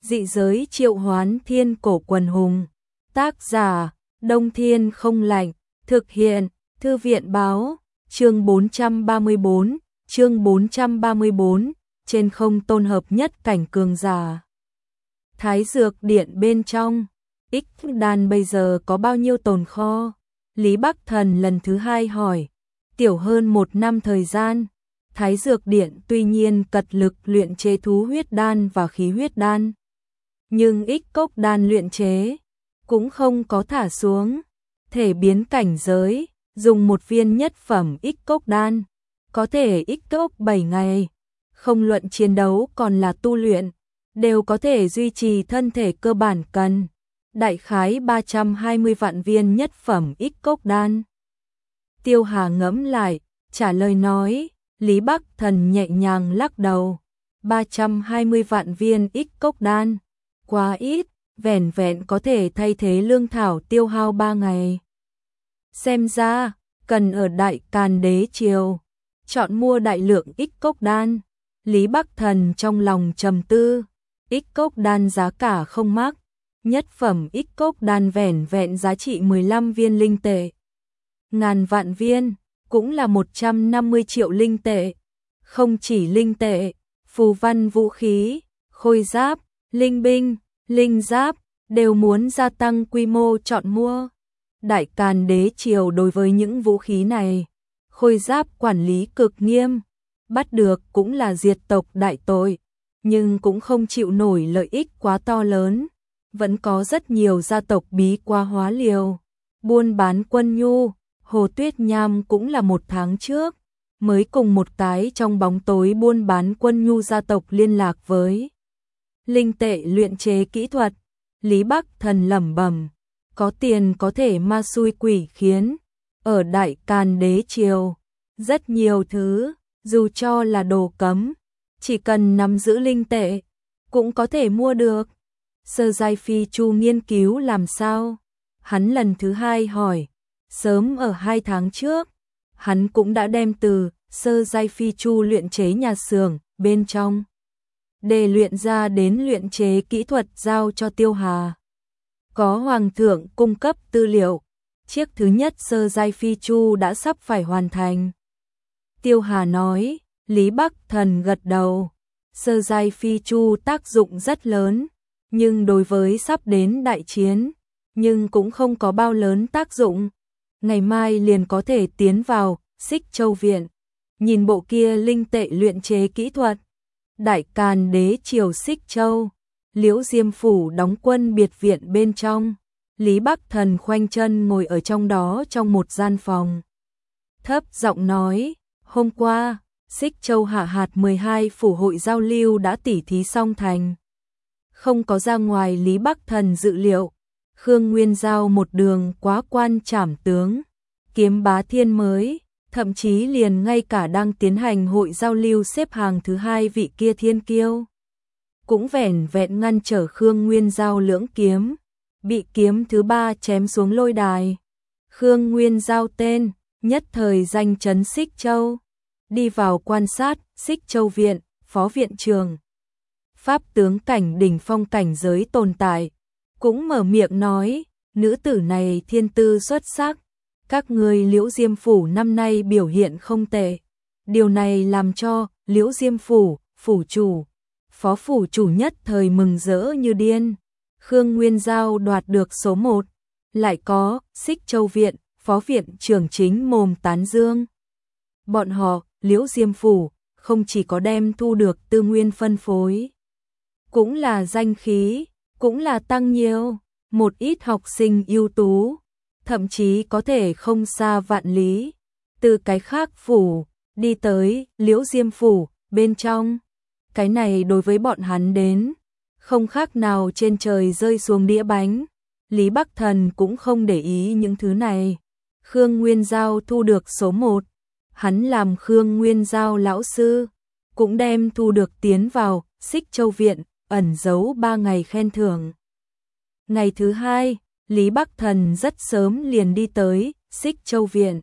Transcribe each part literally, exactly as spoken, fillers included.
Dị giới triệu hoán thiên cổ quần hùng. Tác giả, Đông Thiên không lạnh. Thực hiện, Thư viện báo. Chương bốn trăm ba mươi bốn, chương bốn trăm ba mươi bốn, trên không tôn hợp nhất cảnh cường giả. Thái Dược Điện bên trong, X đan bây giờ có bao nhiêu tồn kho? Lý Bắc Thần lần thứ hai hỏi. Tiểu hơn một năm thời gian, Thái Dược Điện tuy nhiên cật lực luyện chế thú huyết đan và khí huyết đan, nhưng X cốc đan luyện chế cũng không có thả xuống. Thể biến cảnh giới, dùng một viên nhất phẩm X cốc đan, có thể X cốc bảy ngày, không luận chiến đấu còn là tu luyện, đều có thể duy trì thân thể cơ bản cần. Đại khái ba trăm hai mươi vạn viên nhất phẩm X cốc đan. Tiêu Hà ngẫm lại, trả lời nói. Lý Bắc Thần nhẹ nhàng lắc đầu. ba trăm hai mươi vạn viên X cốc đan, quá ít, vẻn vẹn có thể thay thế lương thảo tiêu hao ba ngày. Xem ra, cần ở Đại Càn Đế Triều chọn mua đại lượng X cốc đan. Lý Bắc Thần trong lòng trầm tư. X cốc đan giá cả không mắc, nhất phẩm X cốc đan vẻn vẹn giá trị mười lăm viên linh tệ. Ngàn vạn viên cũng là một trăm năm mươi triệu linh tệ. Không chỉ linh tệ, phù văn vũ khí, khôi giáp, linh binh, linh giáp đều muốn gia tăng quy mô chọn mua. Đại Càn Đế Triều đối với những vũ khí này, khôi giáp quản lý cực nghiêm, bắt được cũng là diệt tộc đại tội, nhưng cũng không chịu nổi lợi ích quá to lớn. Vẫn có rất nhiều gia tộc bí qua hóa liều, buôn bán quân nhu. Hồ Tuyết Nham cũng là một tháng trước mới cùng một cái trong bóng tối buôn bán quân nhu gia tộc liên lạc với. Linh tệ luyện chế kỹ thuật. Lý Bắc Thần lẩm bẩm, có tiền có thể ma xui quỷ khiến. Ở Đại Càn Đế Triều, rất nhiều thứ, dù cho là đồ cấm, chỉ cần nắm giữ linh tệ, cũng có thể mua được. Sơ giai phi chu nghiên cứu làm sao? Hắn lần thứ hai hỏi. Sớm ở hai tháng trước, hắn cũng đã đem từ sơ giai phi chu luyện chế nhà xưởng bên trong để luyện ra đến luyện chế kỹ thuật giao cho Tiêu Hà. Có Hoàng thượng cung cấp tư liệu, chiếc thứ nhất sơ giai phi chu đã sắp phải hoàn thành. Tiêu Hà nói. Lý Bắc Thần gật đầu. Sơ giai phi chu tác dụng rất lớn, nhưng đối với sắp đến đại chiến, nhưng cũng không có bao lớn tác dụng. Ngày mai liền có thể tiến vào Xích Châu Viện, nhìn bộ kia linh tệ luyện chế kỹ thuật. Đại Càn Đế Triều Xích Châu, Liễu Diêm Phủ đóng quân biệt viện bên trong. Lý Bắc Thần khoanh chân ngồi ở trong đó trong một gian phòng. Thấp giọng nói, hôm qua, Xích Châu hạ hạt mười hai phủ hội giao lưu đã tỉ thí xong thành. Không có ra ngoài Lý Bắc Thần dự liệu. Khương Nguyên Giao một đường quá quan trảm tướng, kiếm bá thiên mới, thậm chí liền ngay cả đang tiến hành hội giao lưu xếp hàng thứ hai vị kia thiên kiêu, cũng vẻn vẹn ngăn trở Khương Nguyên Giao lưỡng kiếm, bị kiếm thứ ba chém xuống lôi đài. Khương Nguyên Giao tên, nhất thời danh chấn Xích Châu, đi vào quan sát Xích Châu Viện, phó viện trường. Pháp tướng cảnh đỉnh phong cảnh giới tồn tại, cũng mở miệng nói, nữ tử này thiên tư xuất sắc, các người Liễu Diêm Phủ năm nay biểu hiện không tệ. Điều này làm cho Liễu Diêm Phủ, phủ chủ, phó phủ chủ nhất thời mừng rỡ như điên. Khương Nguyên Giao đoạt được số một, lại có Xích Châu Viện, phó viện trưởng chính mồm tán dương. Bọn họ, Liễu Diêm Phủ, không chỉ có đem thu được tư nguyên phân phối, cũng là danh khí, cũng là tăng nhiều. Một ít học sinh ưu tú, thậm chí có thể không xa vạn lý, từ cái khác phủ, đi tới Liễu Diêm Phủ bên trong. Cái này đối với bọn hắn đến, không khác nào trên trời rơi xuống đĩa bánh. Lý Bắc Thần cũng không để ý những thứ này. Khương Nguyên Giao thu được số một, hắn làm Khương Nguyên Giao lão sư, cũng đem thu được tiến vào Xích Châu Viện, ẩn giấu ba ngày khen thưởng. Ngày thứ hai, Lý Bắc Thần rất sớm liền đi tới Xích Châu Viện.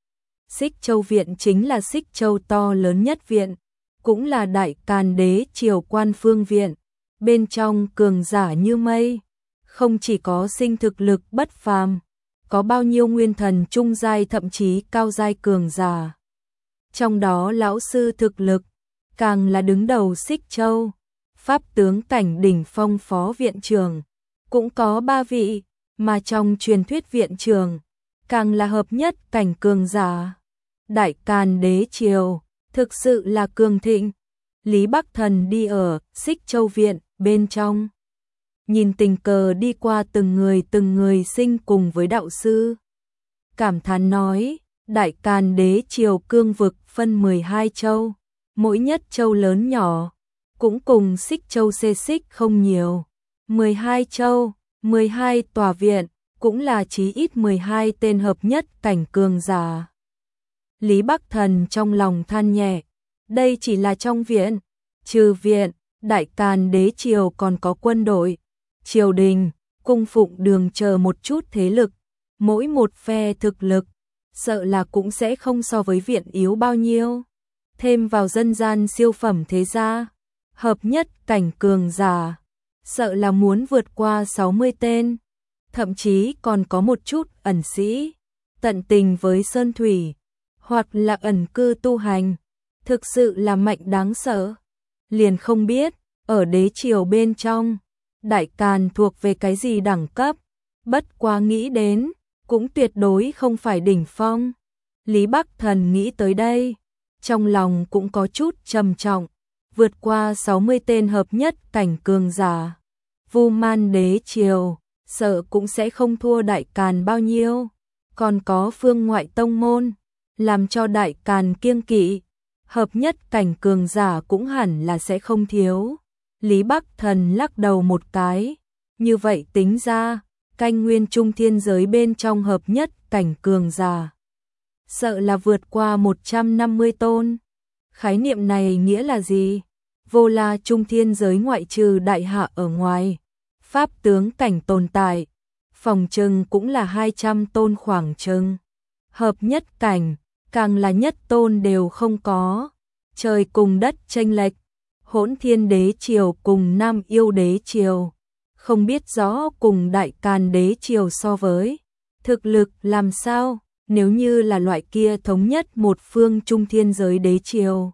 Xích Châu Viện chính là Xích Châu to lớn nhất viện, cũng là Đại Càn Đế Triều Quan Phương Viện, bên trong cường giả như mây, không chỉ có sinh thực lực bất phàm, có bao nhiêu nguyên thần trung giai thậm chí cao giai cường giả. Trong đó lão sư thực lực càng là đứng đầu Xích Châu, pháp tướng cảnh đỉnh phong phó viện trưởng cũng có ba vị, mà trong truyền thuyết viện trưởng càng là hợp nhất cảnh cường giả. Đại Càn đế triều thực sự là cường thịnh. Lý Bắc Thần đi ở Xích Châu viện bên trong, nhìn tình cờ đi qua từng người từng người sinh cùng với đạo sư, cảm thán nói, Đại Càn đế triều cương vực phân mười hai châu, mỗi nhất châu lớn nhỏ cũng cùng Xích Châu xê xích không nhiều. mười hai châu, mười hai tòa viện, cũng là chí ít mười hai tên hợp nhất cảnh cường giả. Lý Bắc Thần trong lòng than nhẹ, đây chỉ là trong viện, trừ viện, Đại Càn đế triều còn có quân đội, triều đình, cung phụng đường chờ một chút thế lực, mỗi một phe thực lực, sợ là cũng sẽ không so với viện yếu bao nhiêu. Thêm vào dân gian siêu phẩm thế gia, hợp nhất cảnh cường giả, sợ là muốn vượt qua sáu mươi tên, thậm chí còn có một chút ẩn sĩ, tận tình với sơn thủy, hoặc là ẩn cư tu hành, thực sự là mạnh đáng sợ. Liền không biết, ở đế triều bên trong, Đại Càn thuộc về cái gì đẳng cấp, bất quá nghĩ đến, cũng tuyệt đối không phải đỉnh phong. Lý Bắc Thần nghĩ tới đây, trong lòng cũng có chút trầm trọng, vượt qua sáu mươi tên hợp nhất cảnh cường giả. Vu Man đế triều, sợ cũng sẽ không thua Đại Càn bao nhiêu, còn có phương ngoại tông môn, làm cho Đại Càn kiêng kỵ, hợp nhất cảnh cường giả cũng hẳn là sẽ không thiếu. Lý Bắc Thần lắc đầu một cái, như vậy tính ra, canh nguyên trung thiên giới bên trong hợp nhất cảnh cường giả, sợ là vượt qua một trăm năm mươi tôn. Khái niệm này nghĩa là gì? Vô La trung thiên giới ngoại trừ đại hạ ở ngoài, pháp tướng cảnh tồn tại, phòng trừng cũng là hai trăm tôn khoảng chừng. Hợp nhất cảnh, càng là nhất tôn đều không có. Trời cùng đất chênh lệch, Hỗn Thiên đế triều cùng Nam Yêu đế triều, không biết rõ cùng Đại Càn đế triều so với thực lực làm sao, nếu như là loại kia thống nhất một phương trung thiên giới đế triều,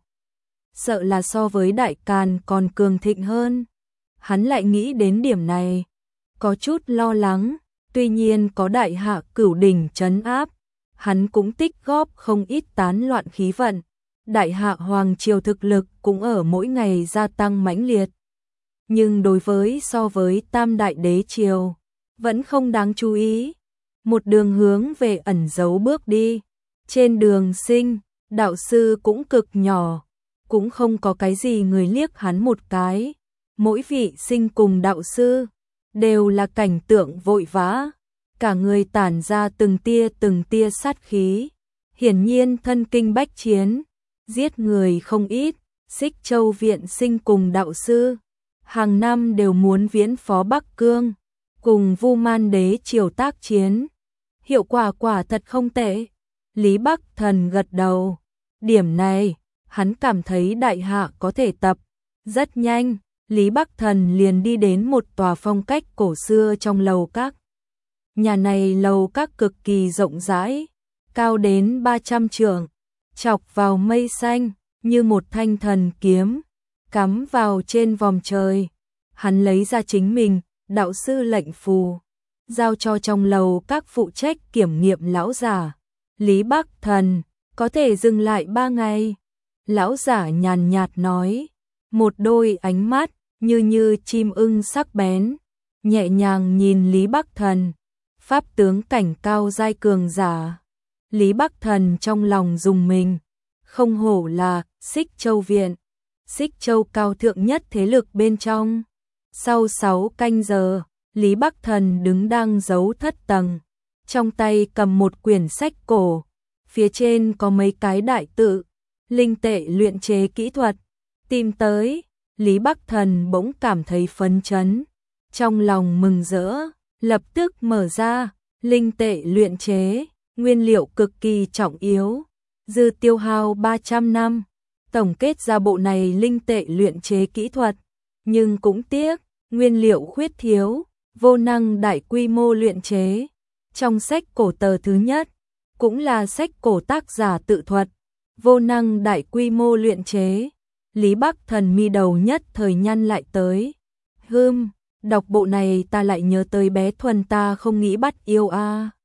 sợ là so với Đại Càn còn cường thịnh hơn. Hắn lại nghĩ đến điểm này, có chút lo lắng, tuy nhiên có đại hạ cửu đỉnh trấn áp, hắn cũng tích góp không ít tán loạn khí vận. Đại hạ hoàng triều thực lực cũng ở mỗi ngày gia tăng mãnh liệt. Nhưng đối với so với tam đại đế triều, vẫn không đáng chú ý. Một đường hướng về ẩn giấu bước đi. Trên đường sinh, đạo sư cũng cực nhỏ, cũng không có cái gì người liếc hắn một cái. Mỗi vị sinh cùng đạo sư, đều là cảnh tượng vội vã. Cả người tản ra từng tia từng tia sát khí. Hiển nhiên thân kinh bách chiến. Giết người không ít, Xích Châu viện sinh cùng đạo sư, hàng năm đều muốn viễn phó Bắc Cương, cùng Vu Man đế triều tác chiến. Hiệu quả quả thật không tệ. Lý Bắc Thần gật đầu. Điểm này, hắn cảm thấy đại hạ có thể tập. Rất nhanh, Lý Bắc Thần liền đi đến một tòa phong cách cổ xưa trong lầu các. Nhà này lầu các cực kỳ rộng rãi, cao đến ba trăm trượng. Chọc vào mây xanh, như một thanh thần kiếm, cắm vào trên vòm trời. Hắn lấy ra chính mình, đạo sư lệnh phù, giao cho trong lầu các phụ trách kiểm nghiệm lão giả. Lý Bắc Thần, có thể dừng lại ba ngày. Lão giả nhàn nhạt nói, một đôi ánh mắt, như như chim ưng sắc bén, nhẹ nhàng nhìn Lý Bắc Thần, pháp tướng cảnh cao giai cường giả. Lý Bắc Thần trong lòng rùng mình, không hổ là Xích Châu viện, Xích Châu cao thượng nhất thế lực bên trong. Sau sáu canh giờ, Lý Bắc Thần đứng đang giấu thất tầng, trong tay cầm một quyển sách cổ, phía trên có mấy cái đại tự, linh tệ luyện chế kỹ thuật. Tìm tới, Lý Bắc Thần bỗng cảm thấy phấn chấn, trong lòng mừng rỡ, lập tức mở ra, linh tệ luyện chế. Nguyên liệu cực kỳ trọng yếu, dư tiêu hao ba trăm năm, tổng kết ra bộ này linh tệ luyện chế kỹ thuật, nhưng cũng tiếc, nguyên liệu khuyết thiếu, vô năng đại quy mô luyện chế. Trong sách cổ tờ thứ nhất, cũng là sách cổ tác giả tự thuật, vô năng đại quy mô luyện chế. Lý Bắc Thần mi đầu nhất thời nhăn lại tới. Hưm, đọc bộ này ta lại nhớ tới bé Thuần ta không nghĩ bắt yêu a.